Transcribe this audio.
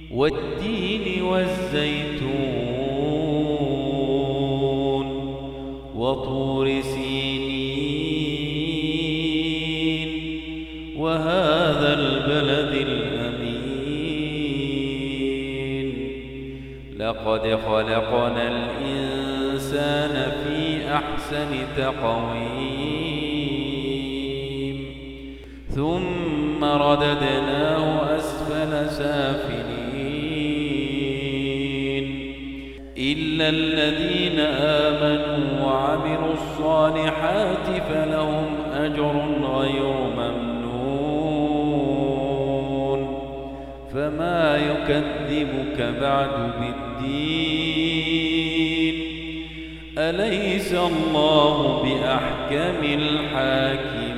والتين والزيتون وطور سينين وهذا البلد الأمين لقد خلقنا الإنسان في أحسن تقويم ثم رددناه أسفل سافلين إلا الذين آمنوا وعملوا الصالحات فلهم أجر غير ممنون فما يكذبك بعد بالدين أليس الله بأحكم الحاكمين